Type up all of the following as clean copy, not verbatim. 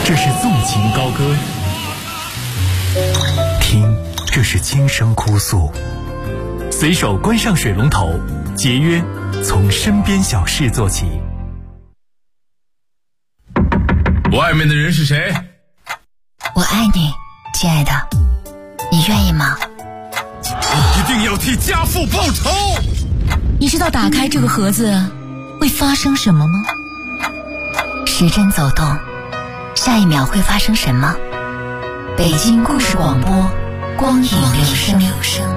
这是纵情高歌；听，这是轻声哭诉。随手关上水龙头，节约从身边小事做起。 外面的人是谁？ 我爱你，亲爱的，你愿意吗？ 一定要替家父报仇！ 你知道打开这个盒子会发生什么吗？时针走动，下一秒会发生什么？北京故事广播，光影留声。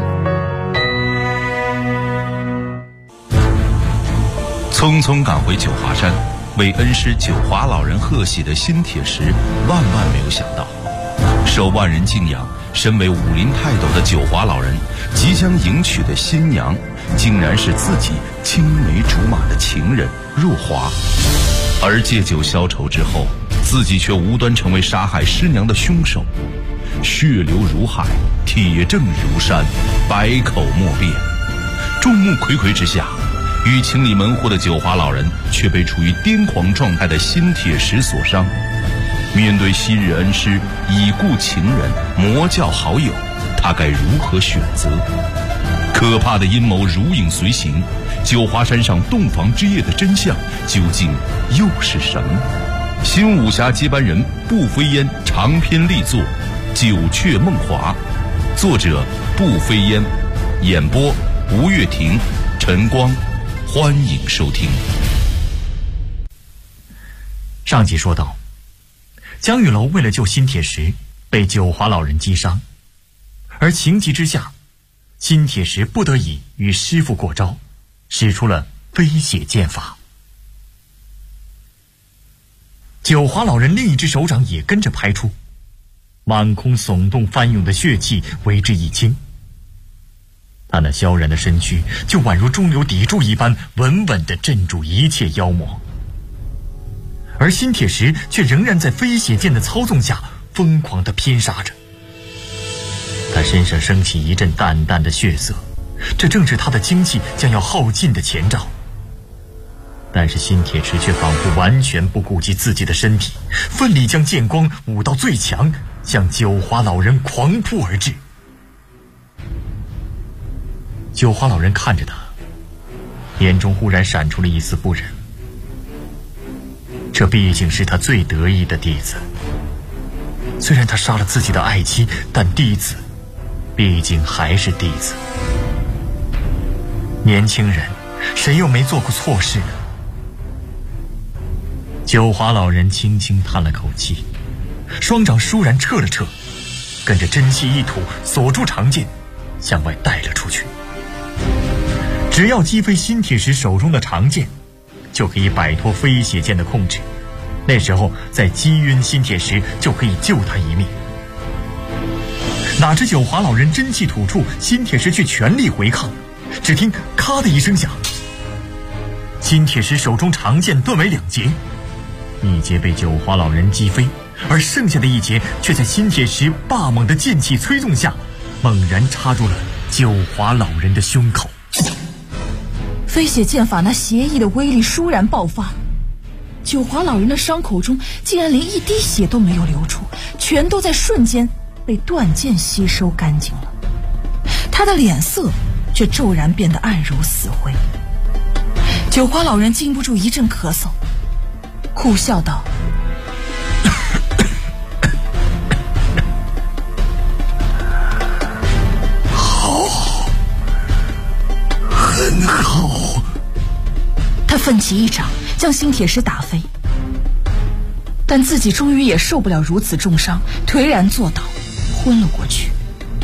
匆匆赶回九华山，为恩师九华老人贺喜的新铁石万万没有想到，受万人敬仰，身为武林泰斗的九华老人即将迎娶的新娘，竟然是自己青梅竹马的情人若华。而借酒消愁之后，自己却无端成为杀害师娘的凶手，血流如海，铁证如山，百口莫辩。众目睽睽之下，欲清理门户的九华老人却被处于癫狂状态的新铁石所伤。面对昔日恩师、已故情人、魔教好友，他该如何选择？可怕的阴谋如影随形，九华山上洞房之夜的真相究竟又是什么？新武侠接班人步飞烟长篇力作《九雀梦华》，作者步飞烟，演播吴月婷、陈光，欢迎收听。 上集说到，江玉楼为了救新铁石，被九华老人击伤，而情急之下，新铁石不得已与师父过招，使出了飞血剑法。九华老人另一只手掌也跟着拍出，满空耸动翻涌的血气为之一清，他那萧然的身躯就宛如中流砥柱一般，稳稳地镇住一切妖魔。而新铁石却仍然在飞血剑的操纵下疯狂地拼杀着，他身上升起一阵淡淡的血色，这正是他的精气将要耗尽的前兆。但是新铁石却仿佛完全不顾及自己的身体，奋力将剑光舞到最强，向九华老人狂扑而至。九华老人看着他，眼中忽然闪出了一丝不忍。这毕竟是他最得意的弟子，虽然他杀了自己的爱妻，但弟子毕竟还是弟子。年轻人，谁又没做过错事呢？九华老人轻轻叹了口气，双掌倏然撤了撤，跟着真气一吐，锁住长剑，向外带了出去。只要击飞新铁石手中的长剑，就可以摆脱飞血剑的控制，那时候再击晕新铁石，就可以救他一命。哪知九华老人真气吐出，新铁石却全力回抗，只听咔的一声响，新铁石手中长剑断为两截，一截被九华老人击飞，而剩下的一截却在新铁石霸猛的剑气催动下，猛然插入了九华老人的胸口。 飞血剑法那邪异的威力倏然爆发，九华老人的伤口中竟然连一滴血都没有流出，全都在瞬间被断剑吸收干净了。他的脸色却骤然变得暗如死灰。九华老人禁不住一阵咳嗽，苦笑道： 好，很好。 他奋起一掌将新铁石打飞，但自己终于也受不了如此重伤，颓然坐倒，昏了过去。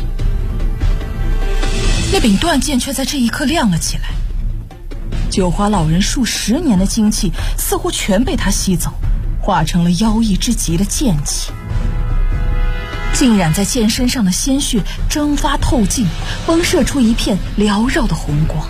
那柄断剑却在这一刻亮了起来，九华老人数10年的精气似乎全被他吸走，化成了妖异之极的剑气。浸染在剑身上的鲜血蒸发透尽，迸射出一片缭绕的红光。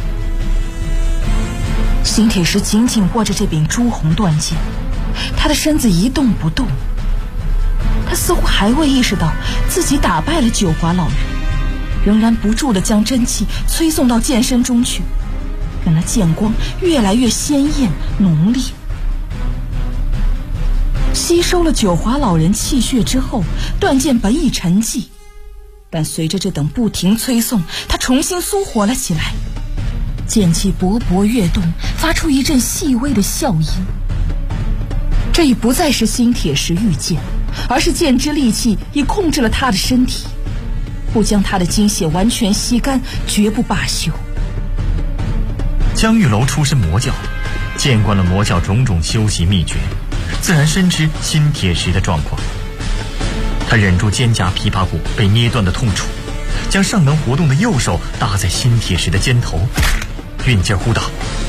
新铁石紧紧握着这柄朱红断剑，他的身子一动不动。他似乎还未意识到自己打败了九华老人，仍然不住地将真气催送到剑身中去，让那剑光越来越鲜艳浓烈。 吸收了九华老人气血之后，断剑本已沉寂，但随着这等不停催送，它重新苏活了起来，剑气勃勃跃动，发出一阵细微的笑音。这已不再是新铁石御剑，而是剑之利器已控制了他的身体，不将他的精血完全吸干，绝不罢休。 江玉楼出身魔教，见惯了魔教种种修习秘诀，自然深知新铁石的状况。他忍住肩胛琵琶骨被捏断的痛楚，将尚能活动的右手搭在新铁石的肩头，运劲呼道：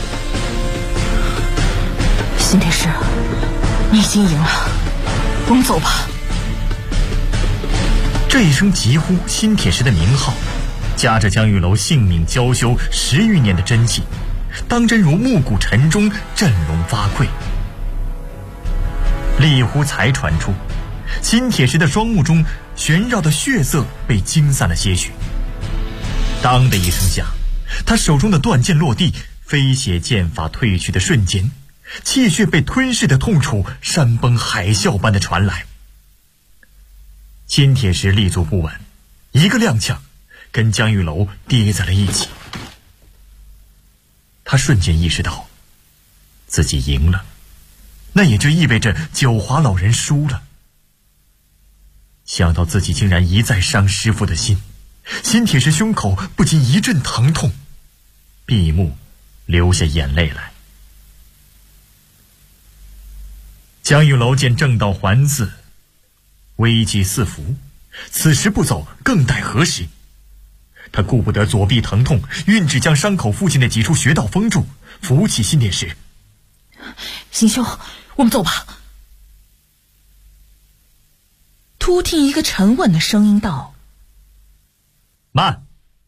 新铁石，你已经赢了，我们走吧。 这一声急呼新铁石的名号，夹着江玉楼性命娇羞10余年的真气，当真如暮鼓晨钟，振聋发聩。厉呼才传出，新铁石的双目中旋绕的血色被惊散了些许。当的一声响，他手中的断剑落地，飞血剑法退去的瞬间，气血被吞噬的痛楚山崩海啸般的传来。新铁石立足不稳，一个踉跄，跟江玉楼跌在了一起。他瞬间意识到自己赢了，那也就意味着九华老人输了。想到自己竟然一再伤师父的心，新铁石胸口不禁一阵疼痛，闭目流下眼泪来。江玉楼见正道还自，危机四伏，此时不走更待何时？他顾不得左臂疼痛，运指将伤口附近的几处穴道封住，扶起新铁石。 新兄，我们走吧。突听一个沉稳的声音道： 慢。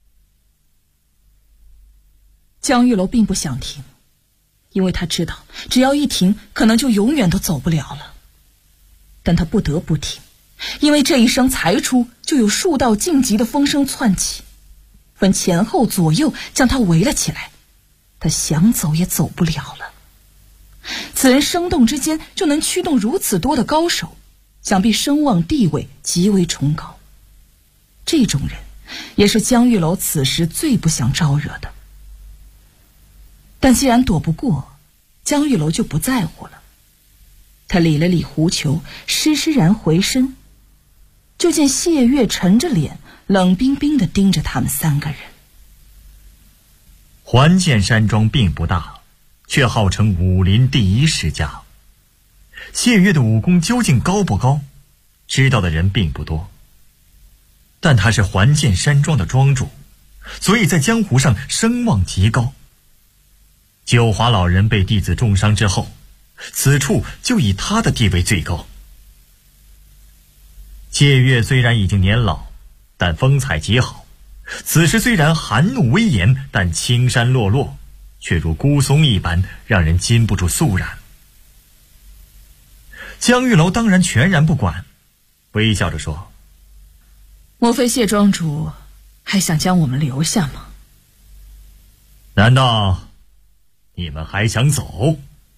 江玉楼并不想停，因为他知道只要一停，可能就永远都走不了了。但他不得不停，因为这一声才出，就有数道晋级的风声窜起，分前后左右将他围了起来，他想走也走不了了。此人生动之间就能驱动如此多的高手，想必声望地位极为崇高。这种人也是江玉楼此时最不想招惹的。但既然躲不过，江玉楼就不在乎了。他理了理狐裘，施施然回身，就见谢月沉着脸，冷冰冰地盯着他们3个人。 环剑山庄并不大，却号称武林第一世家。谢月的武功究竟高不高，知道的人并不多。但他是环剑山庄的庄主，所以在江湖上声望极高。九华老人被弟子重伤之后，此处就以他的地位最高。谢月虽然已经年老，但风采极好，此时虽然含怒威严，但青山落落，却如孤松一般，让人禁不住肃然。江玉楼当然全然不管，微笑着说： 莫非谢庄主还想将我们留下吗？ 难道你们还想走？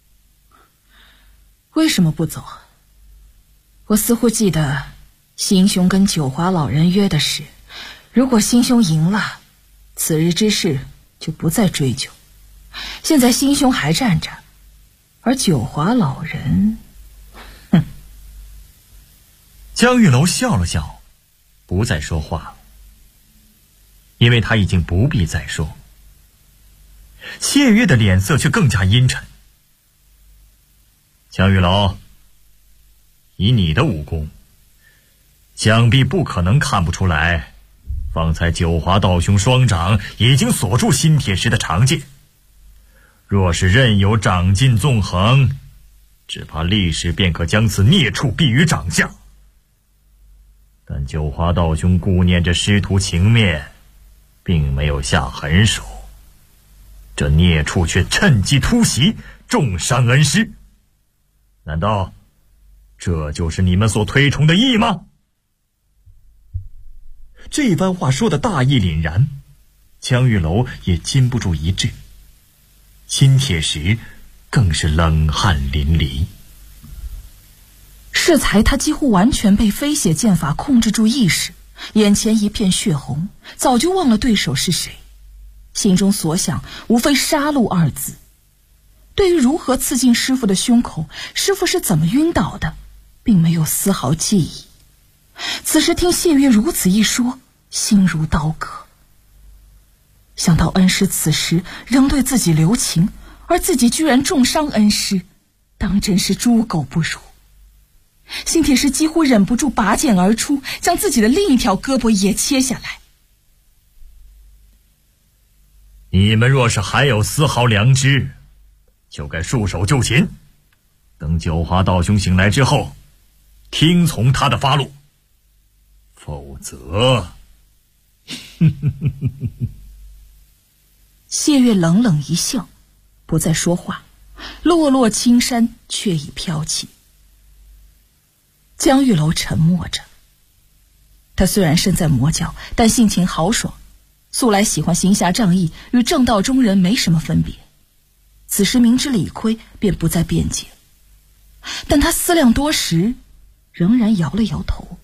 为什么不走？我似乎记得新兄跟九华老人约的是，如果新兄赢了，此日之事就不再追究。现在新兄还站着，而九华老人， 江玉楼笑了笑，不再说话，因为他已经不必再说。谢月的脸色却更加阴沉。江玉楼，以你的武功，想必不可能看不出来，方才九华道兄双掌已经锁住新铁石的长剑。若是任由掌劲纵横，只怕立时便可将此孽畜毙于掌下。但九华道兄顾念着师徒情面，并没有下狠手，这孽畜却趁机突袭，重伤恩师。难道这就是你们所推崇的义吗？这番话说的大义凛然，江玉楼也禁不住一滞，新铁石更是冷汗淋漓。 适才他几乎完全被飞血剑法控制住意识，眼前一片血红，早就忘了对手是谁，心中所想无非杀戮二字。对于如何刺进师傅的胸口，师傅是怎么晕倒的，并没有丝毫记忆。此时听谢月如此一说，心如刀割。想到恩师此时仍对自己留情，而自己居然重伤恩师，当真是猪狗不如。新铁石几乎忍不住拔剑而出，将自己的另一条胳膊也切下来。 你们若是还有丝毫良知，就该束手就擒，等九华道兄醒来之后，听从他的发落，否则谢月冷冷一笑，不再说话，落落青山却已飘起。江玉楼沉默着，他虽然身在魔教，但性情豪爽，素来喜欢行侠仗义，与正道中人没什么分别。此时明知理亏，便不再辩解。但他思量多时，仍然摇了摇头。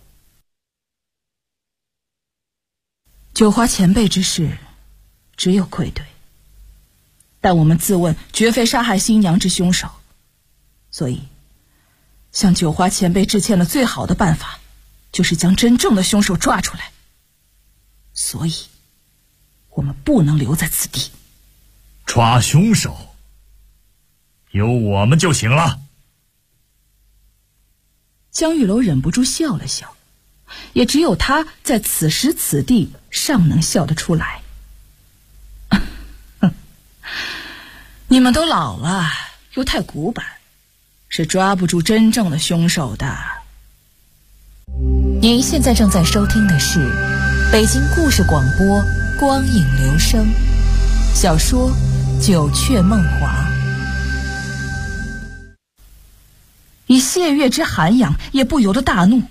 九华前辈之事，只有愧对，但我们自问绝非杀害新娘之凶手，所以向九华前辈致歉的最好的办法，就是将真正的凶手抓出来。所以我们不能留在此地。 抓凶手有我们就行了。 江玉楼忍不住笑了笑，也只有他在此时此地尚能笑得出来。你们都老了，又太古板，是抓不住真正的凶手的。 您现在正在收听的是北京故事广播光影留声小说《九雀梦华》。 以谢月之涵养，也不由得大怒，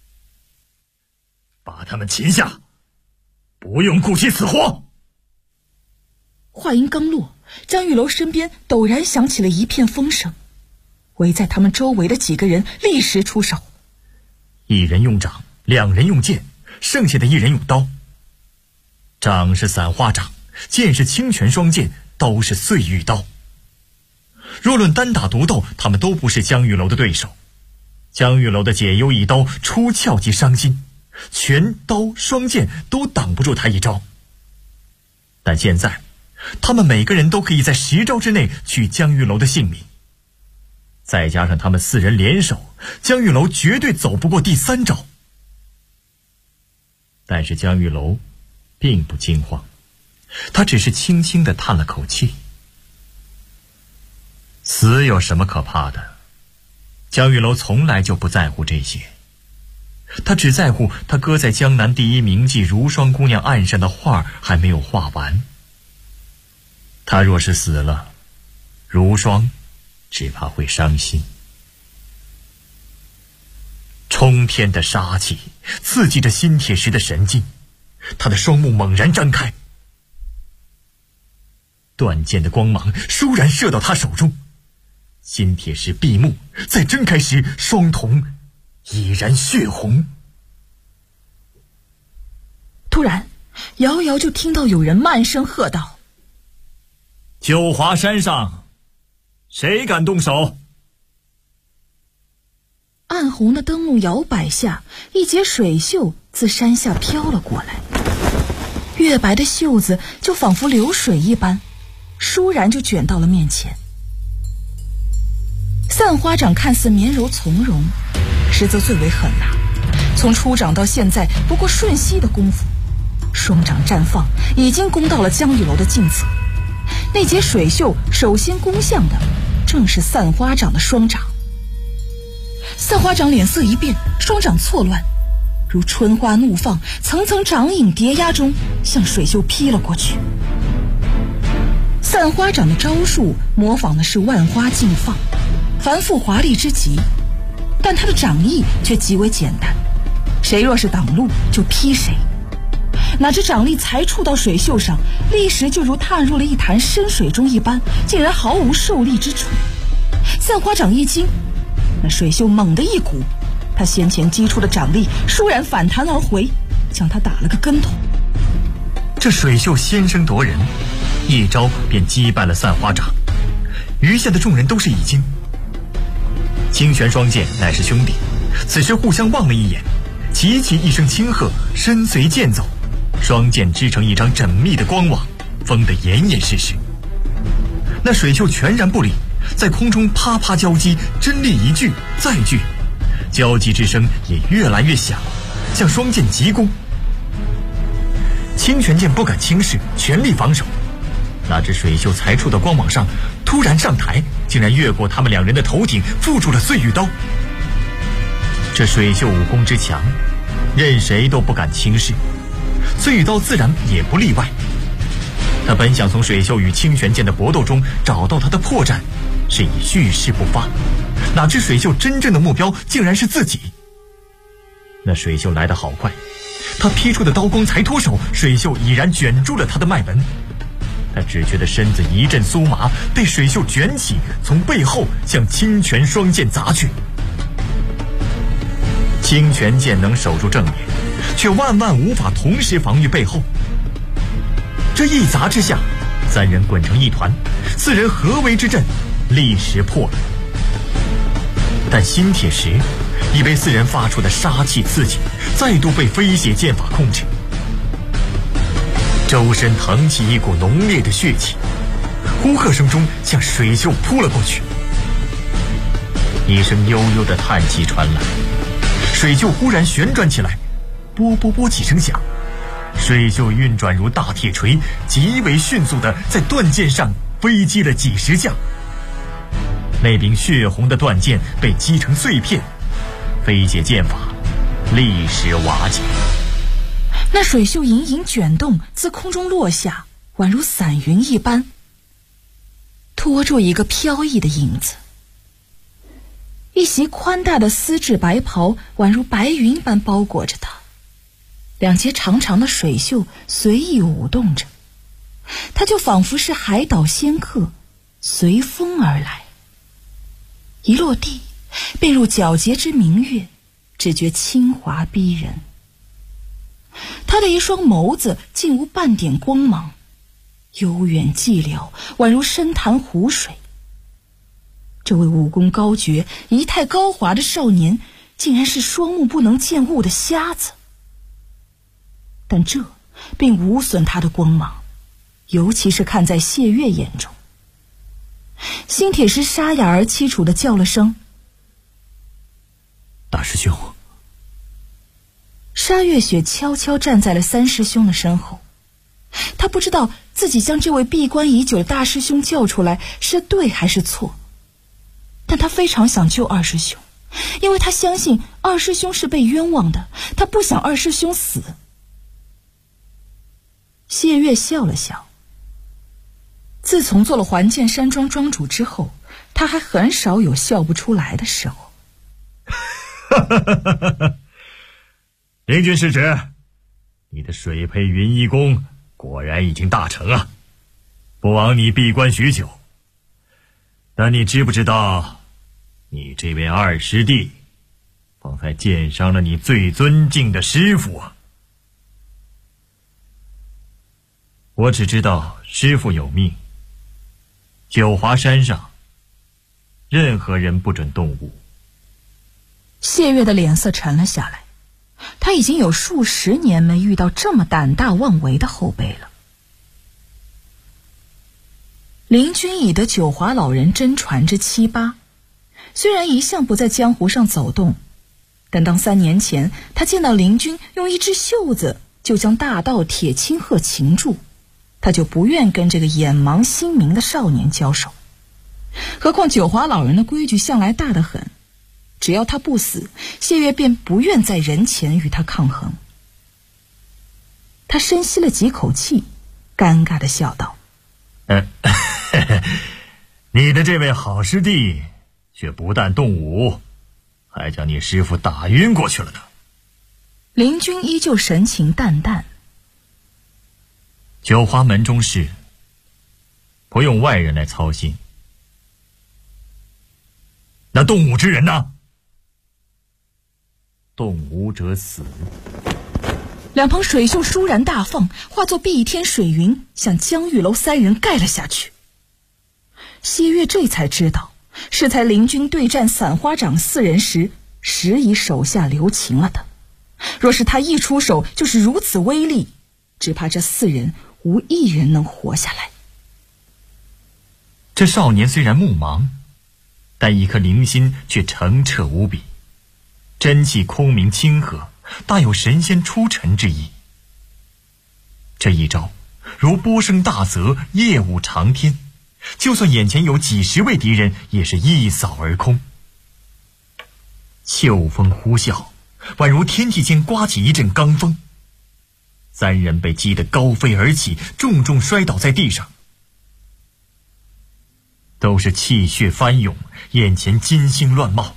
把他们擒下，不用顾及死活。 话音刚落，江玉楼身边陡然响起了一片风声，围在他们周围的几个人立时出手， 一人用掌，两人用剑，剩下的一人用刀。掌是散花掌，剑是清泉双剑，刀是碎玉刀。若论单打独斗，他们都不是江玉楼的对手。江玉楼的解忧一刀出鞘即伤心，拳刀双剑都挡不住他一招。但现在他们每个人都可以在10招之内取江玉楼的性命，再加上他们4人联手，江玉楼绝对走不过第3招。但是江玉楼并不惊慌，他只是轻轻地叹了口气。死有什么可怕的？江玉楼从来就不在乎这些，他只在乎他搁在江南第一名妓如霜姑娘案上的画还没有画完。他若是死了，如霜只怕会伤心。冲天的杀气刺激着新铁石的神经，他的双目猛然张开，断剑的光芒倏然射到他手中。新铁石闭目，再睁开时，双瞳已然血红。 突然遥遥就听到有人慢声喝道： 九华山上谁敢动手？ 暗红的灯笼摇摆下，一截水袖自山下飘了过来，月白的袖子就仿佛流水一般，倏然就卷到了面前。散花掌看似绵柔从容，实则最为狠辣，从出掌到现在不过瞬息的功夫，双掌绽放，已经攻到了江玉楼的近侧。那截水袖首先攻向的正是散花掌的双掌。散花掌脸色一变，双掌错乱，如春花怒放，层层掌影叠压中向水袖劈了过去。散花掌的招数模仿的是万花竞放，繁复华丽之极，但他的掌意却极为简单，谁若是挡路就劈谁。哪知掌力才触到水袖上，立时就如踏入了一潭深水中一般，竟然毫无受力之处。散花掌一惊，那水袖猛地一鼓， 他先前击出的掌力倏然反弹而回，将他打了个跟头。 这水袖先声夺人，一招便击败了散花掌，余下的众人都是一惊。清泉双剑乃是兄弟，此时互相望了一眼，齐齐一声轻喝，身随剑走，双剑织成一张缜密的光网，封得严严实实。那水袖全然不理，在空中啪啪交击，真力一聚再聚，交击之声也越来越响，向双剑急攻。清泉剑不敢轻视，全力防守。那只水袖才出的光网上突然上抬，竟然越过他们两人的头顶，附住了碎玉刀。这水袖武功之强，任谁都不敢轻视，碎玉刀自然也不例外。他本想从水袖与清泉剑的搏斗中找到他的破绽，是以蓄势不发，哪知水袖真正的目标竟然是自己。那水袖来得好快，他劈出的刀光才脱手，水袖已然卷住了他的脉门。他只觉得身子一阵酥麻，被水袖卷起，从背后向清泉双剑砸去。清泉剑能守住正面，却万万无法同时防御背后。这一砸之下，三人滚成一团，四人合围之阵立时破了。但新铁石已被四人发出的杀气刺激，再度被飞血剑法控制，周身腾起一股浓烈的血气，呼喝声中向水袖扑了过去。一声悠悠的叹气传来，水袖忽然旋转起来，啵啵啵几声响，水袖运转如大铁锤，极为迅速地在断剑上飞击了几十下。那柄血红的断剑被击成碎片，飞解剑法立时瓦解。 那水袖隐隐卷动，自空中落下，宛如散云一般，拖住一个飘逸的影子。一袭宽大的丝质白袍宛如白云般包裹着他，两截长长的水袖随意舞动着，他就仿佛是海岛仙客，随风而来。一落地便入皎洁之明月，只觉清华逼人。他的一双眸子竟无半点光芒，悠远寂寥，宛如深潭湖水。这位武功高绝、仪态高华的少年，竟然是双目不能见物的瞎子。但这并无损他的光芒，尤其是看在谢月眼中。新铁石沙哑而凄楚地叫了声：“ 大师兄。” 沙月雪悄悄站在了三师兄的身后，他不知道自己将这位闭关已久的大师兄叫出来是对还是错，但他非常想救二师兄，因为他相信二师兄是被冤枉的，他不想二师兄死。谢月笑了笑，自从做了环剑山庄庄主之后，他还很少有笑不出来的时候。 灵君师侄，你的水佩云衣功果然已经大成啊！不枉你闭关许久。但你知不知道，你这位二师弟方才剑伤了你最尊敬的师父啊！我只知道师父有命，九华山上任何人不准动武。 谢月的脸色沉了下来，他已经有数十年没遇到这么胆大妄为的后辈了。林君以的九华老人真传之七八，虽然一向不在江湖上走动，但当3年前他见到林君用一只袖子就将大盗铁青鹤擒住，他就不愿跟这个眼盲心明的少年交手。何况九华老人的规矩向来大得很，只要他不死，谢月便不愿在人前与他抗衡。他深吸了几口气，尴尬地笑道： 你的这位好师弟却不但动武，还将你师父打晕过去了呢。 林君依旧神情淡淡： 九华门中事不用外人来操心。那动武之人呢？ 动武者死。 两旁水袖倏然大放，化作碧天水云，向江玉楼三人盖了下去。谢月这才知道，是才邻军对战散花掌4人时，实已手下留情了的。若是他一出手就是如此威力，只怕这4人无一人能活下来。 这少年虽然目盲，但一颗灵心却澄澈无比，真气空明清和，大有神仙出尘之意。这一招如波声大泽，夜舞长天，就算眼前有几10位敌人，也是一扫而空。秋风呼啸，宛如天地间刮起一阵罡风。3人被击得高飞而起，重重摔倒在地上，都是气血翻涌，眼前金星乱冒。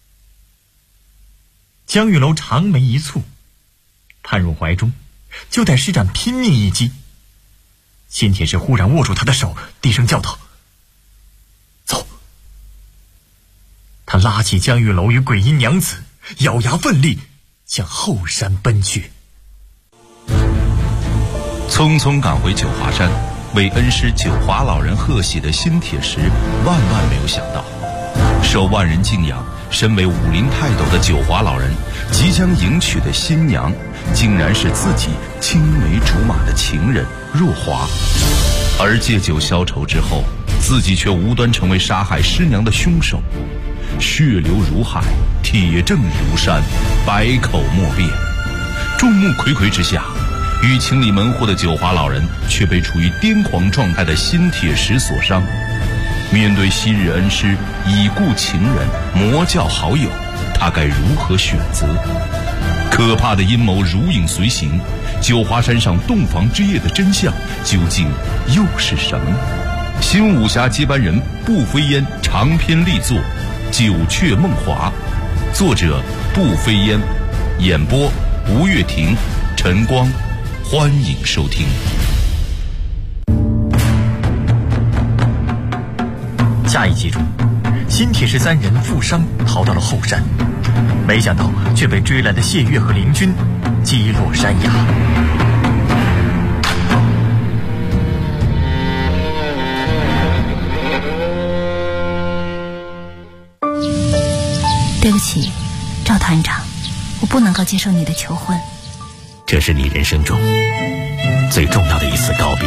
江玉楼长眉一蹙，探入怀中，就待施展拼命一击。新铁石忽然握住他的手，低声叫道：“走！”他拉起江玉楼与鬼阴娘子，咬牙奋力向后山奔去。 匆匆赶回九华山，为恩师九华老人贺喜的新铁石万没有想到，受万人敬仰，身为武林泰斗的九华老人即将迎娶的新娘，竟然是自己青梅竹马的情人若华。而借酒消愁之后，自己却无端成为杀害师娘的凶手，血流如海，铁证如山，百口莫辩。众目睽睽之下，欲清理门户的九华老人却被处于癫狂状态的新铁石所伤。面对昔日恩师、已故情人、魔教好友，他该如何选择？可怕的阴谋如影随形，九华山上洞房之夜的真相究竟又是什么？新武侠接班人步飞烟长篇力作《九雀梦华》，作者步飞烟，演播吴月婷、陈光，欢迎收听。 下一集中，新铁石3人负伤逃到了后山，没想到却被追来的谢月和林军击落山崖。 对不起，赵团长，我不能够接受你的求婚。 这是你人生中最重要的一次告别，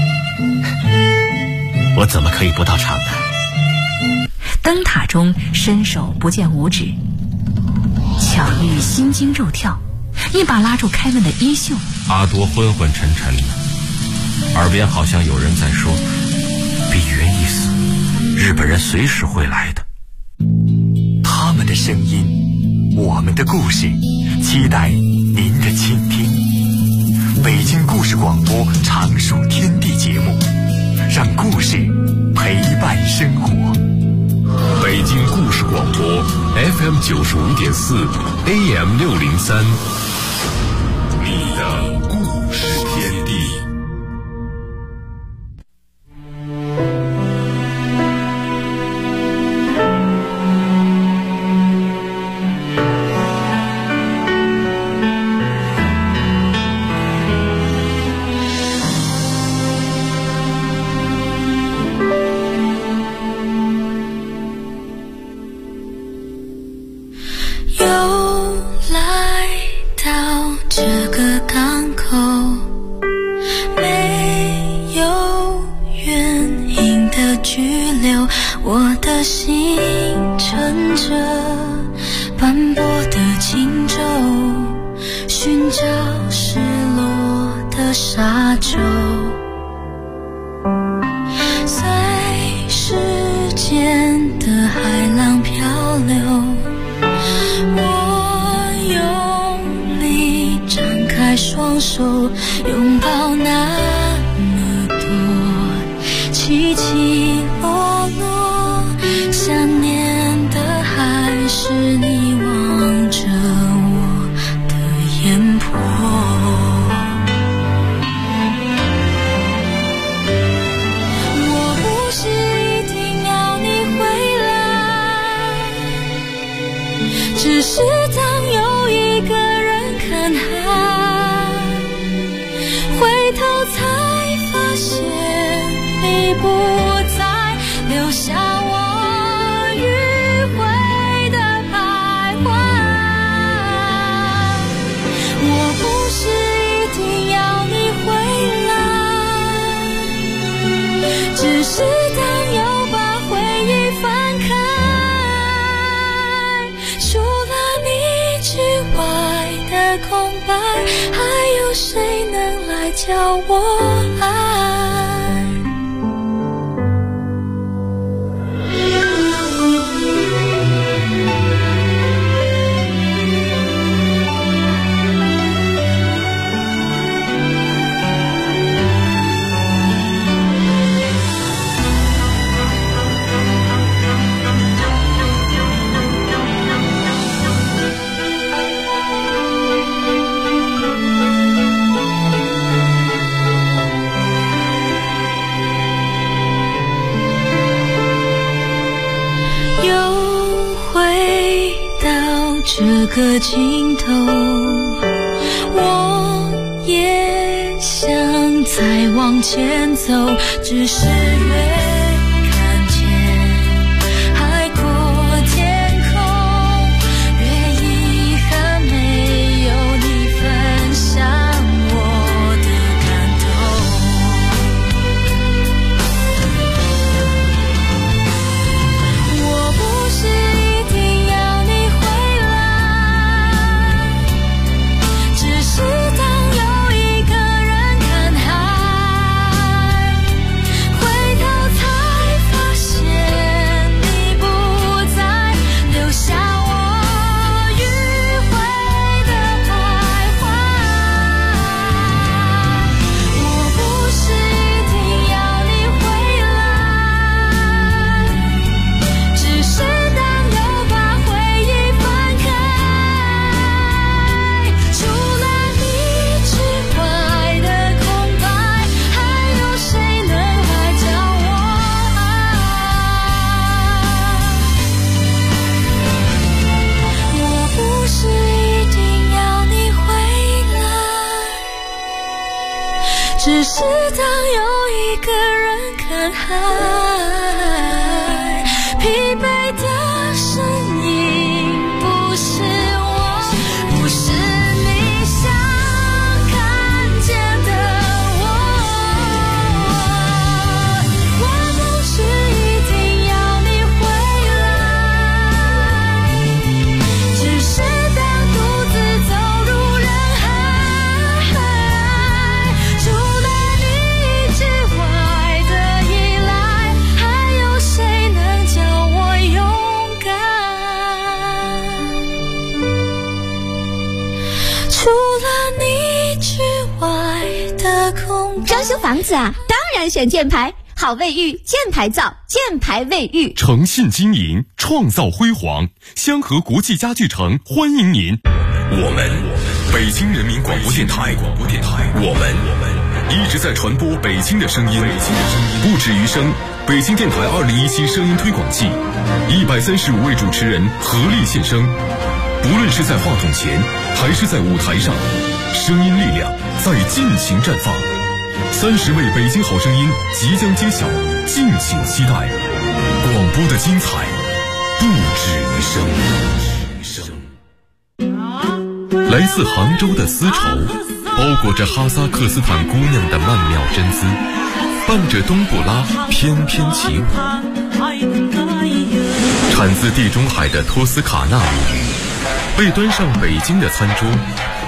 我怎么可以不到场呢？ 灯塔中伸手不见五指，巧遇心惊肉跳，一把拉住凯文的衣袖。 阿多昏昏沉沉的，耳边好像有人在说：“比原一死，日本人随时会来的。” 他们的声音，我们的故事，期待您的倾听。北京故事广播常数天地节目，让故事陪伴生活。 北京故事广播 FM 95.4 AM 603，你的故事天地。 我的心乘着斑驳的轻舟，寻找失落的沙洲，随时间的海浪漂流，我用力张开双手，拥抱那么多起起落落，想念的还是你望着我的眼波。我不是一定要你回来，只是当有一留下我迂回的徘徊。我不是一定要你回来，只是当又把回忆翻开，除了你之外的空白，还有谁能来教我爱？这个尽头，我也想再往前走，只是越看见海阔天空，越遗憾没有你分享我的感动。我不是一定要你回来，是当有一个人看海，回头才发现你不在，留下我迂回的徘徊。我不是一定要你回来，只是当又把回忆翻开，除了你之外的空白，还有谁能来教我爱？我不是一定要你回来，只是当有一个人看海，疲惫的身影不是我，不是你想看见的我。我不是一定要你回来，只是当独自走入人海，除了你之外的依赖，还有谁能教我勇敢？除了你之外的空白。 装修房子啊，当然选箭牌，好卫浴，箭牌造，箭牌卫浴。 诚信经营，创造辉煌。香河国际家具城欢迎您。我们北京人民广播电台，我们一直在传播北京的声音，不止于声。北京电台2017声音推广季，135位主持人合力献声。不论是在话筒前，还是在舞台上，声音力量在尽情绽放。30位北京好声音即将揭晓，敬请期待。广播的精彩不止于声。来自杭州的丝绸，包裹着哈萨克斯坦姑娘的曼妙真姿，伴着冬不拉翩翩起舞。产自地中海的托斯卡纳米，被端上北京的餐桌，